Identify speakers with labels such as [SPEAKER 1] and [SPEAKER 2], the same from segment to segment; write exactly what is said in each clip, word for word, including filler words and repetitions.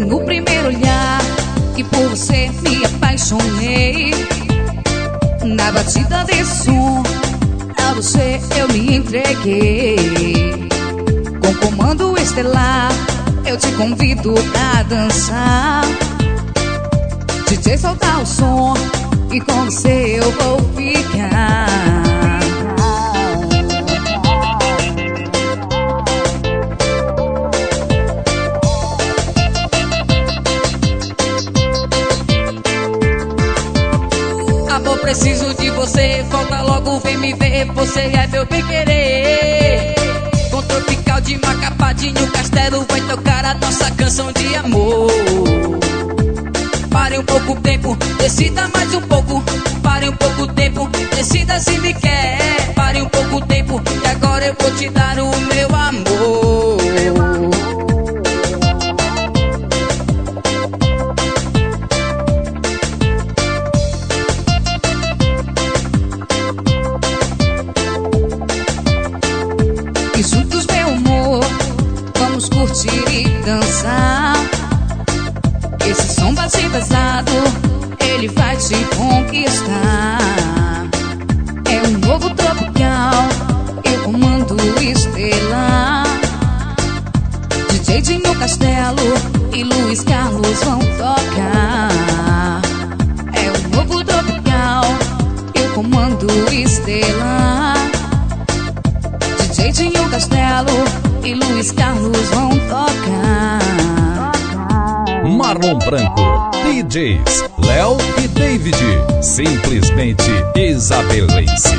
[SPEAKER 1] no primeiro olhar que por você me apaixonei. Na batida desse som, a você eu me entreguei. Com comando estelar, eu te convido a dançar. D J, solta o som e com você eu vou ficar.
[SPEAKER 2] Amor, preciso de você, volta logo, vem me ver, você é meu bem querer. Com tropical de Macapá, de Nho Castelo, vai tocar a nossa canção de amor. Pare um pouco tempo, decida mais um pouco. Pare um pouco tempo, decida se me quer. Pare um pouco tempo, que agora eu vou te dar o meu amor.
[SPEAKER 1] E juntos, meu amor, vamos curtir e dançar. Esse som bate pesado, ele vai te conquistar. É um novo tropical, eu comando estelar. D J Dinho Castelo e Luiz Carlos vão tocar. É um novo tropical, eu comando estelar. D J Dinho Castelo e Luiz Carlos vão tocar.
[SPEAKER 3] Marlon Branco, D Js Léo e David, simplesmente isabelense.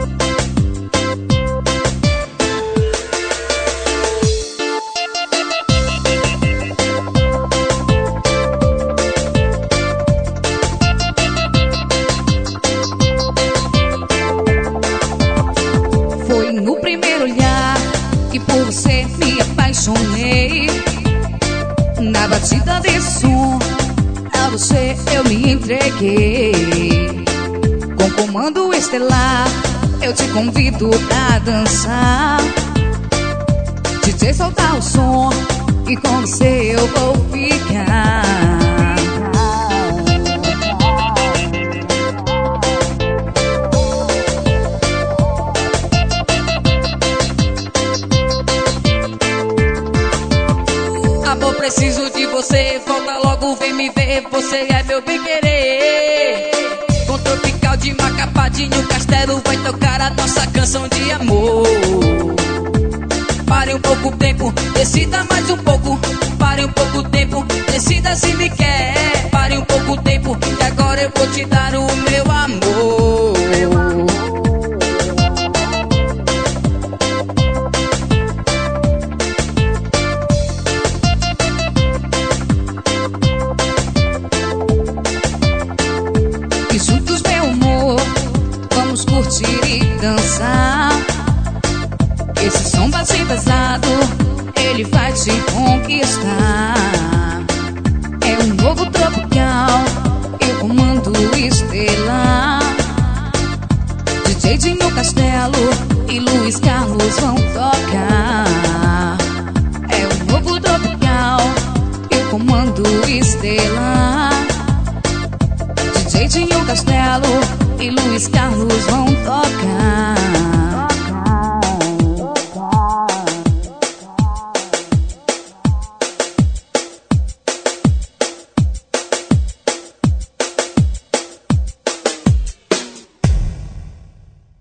[SPEAKER 1] Foi no primeiro olhar que por você me apaixonei. Na batida desse som, a você eu me entreguei. Com comando estelar, eu te convido a dançar. D J, solta o som e com você eu vou ficar.
[SPEAKER 2] Amor, preciso de você, volta logo, vem me ver, você é meu bem querer. Com tropical de Macapá, de Nho Castelo, vai tocar a nossa canção de amor. Pare um pouco tempo, decida mais um pouco. Pare um pouco tempo, decida se me quer. Pare um pouco tempo, que agora eu vou te dar o meu amor.
[SPEAKER 1] E juntos, meu amor, vamos curtir e dançar. Esse som bate pesado, ele vai te conquistar. É um novo tropical, eu comando estelar. D J Dinho Castelo e Luiz Carlos vão tocar. É um novo tropical, eu comando estelar. D J Dinho Castelo e Luiz Carlos vão tocar.